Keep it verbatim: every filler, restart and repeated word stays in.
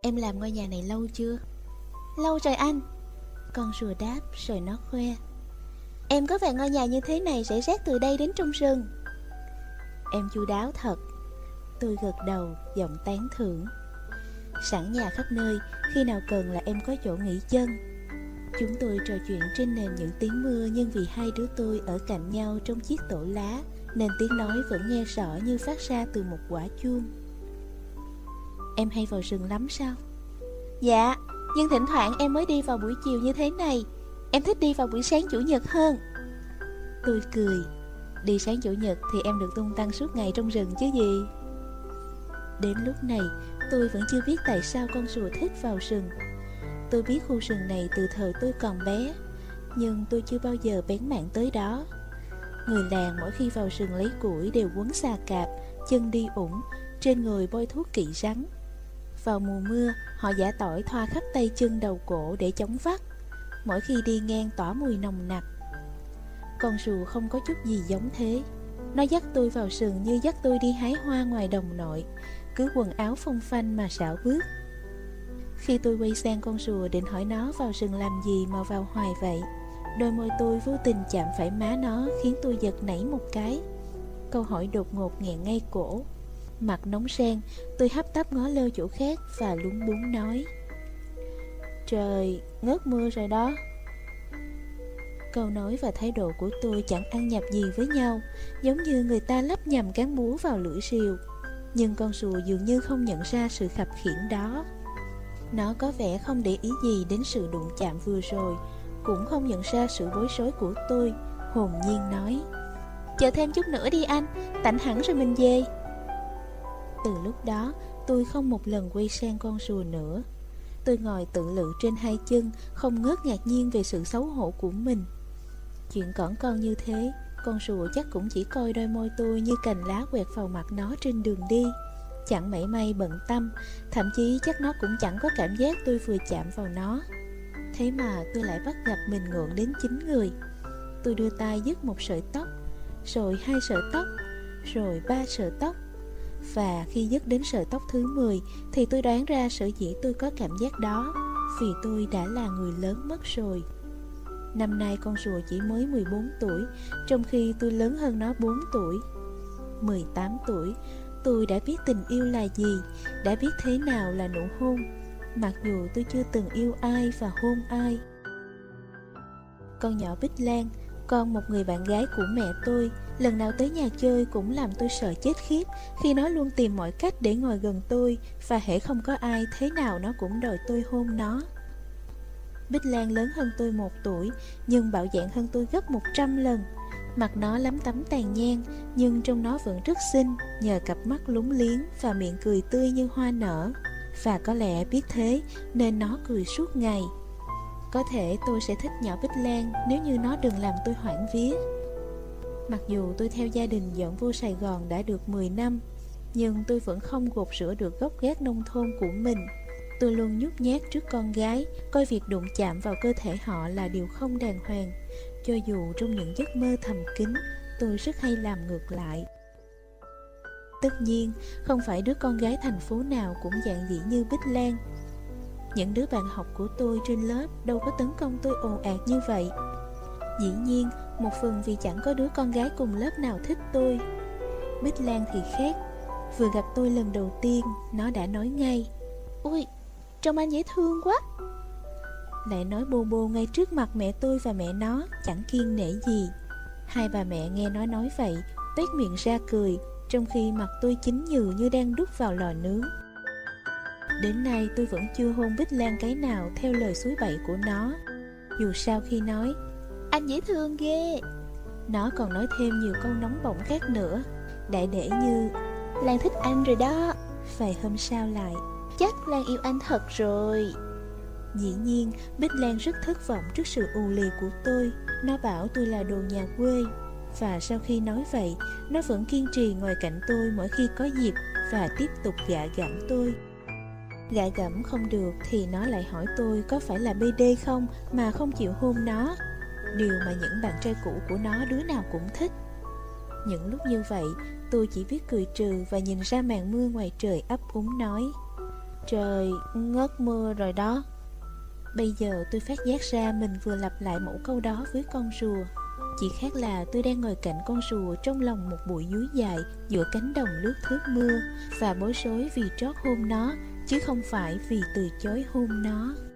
Em làm ngôi nhà này lâu chưa? Lâu rồi anh. Con rùa đáp rồi nó khoe. Em có vẻ ngôi nhà như thế này rải rác từ đây đến trong rừng. Em chu đáo thật. Tôi gật đầu, giọng tán thưởng. Sẵn nhà khắp nơi, khi nào cần là em có chỗ nghỉ chân. Chúng tôi trò chuyện trên nền những tiếng mưa, nhưng vì hai đứa tôi ở cạnh nhau trong chiếc tổ lá nên tiếng nói vẫn nghe rõ như phát ra từ một quả chuông. Em hay vào rừng lắm sao? Dạ, nhưng thỉnh thoảng em mới đi vào buổi chiều như thế này. Em thích đi vào buổi sáng chủ nhật hơn. Tôi cười. Đi sáng chủ nhật thì em được tung tăng suốt ngày trong rừng chứ gì. Đến lúc này tôi vẫn chưa biết tại sao con rùa thích vào rừng. Tôi biết khu rừng này từ thời tôi còn bé, nhưng tôi chưa bao giờ bén mảng tới đó. Người làng mỗi khi vào rừng lấy củi đều quấn xà cạp, chân đi ủng, trên người bôi thuốc kỵ rắn. Vào mùa mưa, họ giã tỏi thoa khắp tay chân đầu cổ để chống vắt. Mỗi khi đi ngang tỏa mùi nồng nặc. Con rùa không có chút gì giống thế. Nó dắt tôi vào rừng như dắt tôi đi hái hoa ngoài đồng nội, cứ quần áo phong phanh mà xảo bước. Khi tôi quay sang con rùa định hỏi nó vào rừng làm gì mà vào hoài vậy, đôi môi tôi vô tình chạm phải má nó khiến tôi giật nảy một cái. Câu hỏi đột ngột nghẹn ngay cổ. Mặt nóng ran, tôi hấp tấp ngó lơ chỗ khác và lúng búng nói: Trời, ngớt mưa rồi đó. Câu nói và thái độ của tôi chẳng ăn nhập gì với nhau, giống như người ta lắp nhầm cán búa vào lưỡi rìu. Nhưng con rùa dường như không nhận ra sự khập khiễng đó. Nó có vẻ không để ý gì đến sự đụng chạm vừa rồi, cũng không nhận ra sự bối rối của tôi, hồn nhiên nói: Chờ thêm chút nữa đi anh, tạnh hẳn rồi mình về. Từ lúc đó, tôi không một lần quay sang con rùa nữa. Tôi ngồi tự lự trên hai chân, không ngớt ngạc nhiên về sự xấu hổ của mình. Chuyện cỏn con như thế, con rùa chắc cũng chỉ coi đôi môi tôi như cành lá quẹt vào mặt nó trên đường đi, chẳng mảy may bận tâm. Thậm chí chắc nó cũng chẳng có cảm giác tôi vừa chạm vào nó. Thế mà tôi lại bắt gặp mình ngượng đến chín người. Tôi đưa tay dứt một sợi tóc, rồi hai sợi tóc, rồi ba sợi tóc. Và khi dứt đến sợi tóc thứ mười thì tôi đoán ra sở dĩ tôi có cảm giác đó, vì tôi đã là người lớn mất rồi. Năm nay con rùa chỉ mới mười bốn tuổi, trong khi tôi lớn hơn nó bốn tuổi. Mười tám tuổi, tôi đã biết tình yêu là gì, đã biết thế nào là nụ hôn, mặc dù tôi chưa từng yêu ai và hôn ai. Con nhỏ Bích Lan, con một người bạn gái của mẹ tôi, lần nào tới nhà chơi cũng làm tôi sợ chết khiếp, khi nó luôn tìm mọi cách để ngồi gần tôi, và hễ không có ai, thế nào nó cũng đòi tôi hôn nó. Bích Lan lớn hơn tôi một tuổi, nhưng bạo dạn hơn tôi gấp một trăm lần. Mặt nó lấm tấm tàn nhang, nhưng trông nó vẫn rất xinh, nhờ cặp mắt lúng liếng và miệng cười tươi như hoa nở. Và có lẽ biết thế nên nó cười suốt ngày. Có thể tôi sẽ thích nhỏ Bích Lan nếu như nó đừng làm tôi hoảng vía. Mặc dù tôi theo gia đình dọn vô Sài Gòn đã được mười năm, nhưng tôi vẫn không gột rửa được gốc gác nông thôn của mình. Tôi luôn nhút nhát trước con gái, coi việc đụng chạm vào cơ thể họ là điều không đàng hoàng. Cho dù trong những giấc mơ thầm kín, tôi rất hay làm ngược lại. Tất nhiên, không phải đứa con gái thành phố nào cũng giản dị như Bích Lan. Những đứa bạn học của tôi trên lớp đâu có tấn công tôi ồ ạt như vậy. Dĩ nhiên, một phần vì chẳng có đứa con gái cùng lớp nào thích tôi. Bích Lan thì khác. Vừa gặp tôi lần đầu tiên, nó đã nói ngay: Ôi, trông anh dễ thương quá. Lại nói bô bô ngay trước mặt mẹ tôi và mẹ nó, chẳng kiêng nể gì. Hai bà mẹ nghe nó nói vậy, tuét miệng ra cười, trong khi mặt tôi chín nhừ như đang đút vào lò nướng. Đến nay tôi vẫn chưa hôn Bích Lan cái nào theo lời suối bậy của nó. Dù sao khi nói anh dễ thương ghê, nó còn nói thêm nhiều câu nóng bỏng khác nữa, đại để như Lan thích anh rồi đó. Vài hôm sau lại, chắc Lan yêu anh thật rồi. Dĩ nhiên, Bích Lan rất thất vọng trước sự ù lì của tôi. Nó bảo tôi là đồ nhà quê. Và sau khi nói vậy, nó vẫn kiên trì ngồi cạnh tôi mỗi khi có dịp và tiếp tục gạ gẫm tôi. Gạ gẫm không được thì nó lại hỏi tôi có phải là bê đê không mà không chịu hôn nó, điều mà những bạn trai cũ của nó đứa nào cũng thích. Những lúc như vậy, tôi chỉ biết cười trừ và nhìn ra màn mưa ngoài trời ấp úng nói: Trời ngớt mưa rồi đó. Bây giờ tôi phát giác ra mình vừa lặp lại mẫu câu đó với con rùa. Chỉ khác là tôi đang ngồi cạnh con rùa trong lòng một bụi núi dài giữa cánh đồng lướt thướt mưa, và bối rối vì trót hôn nó, chứ không phải vì từ chối hôn nó.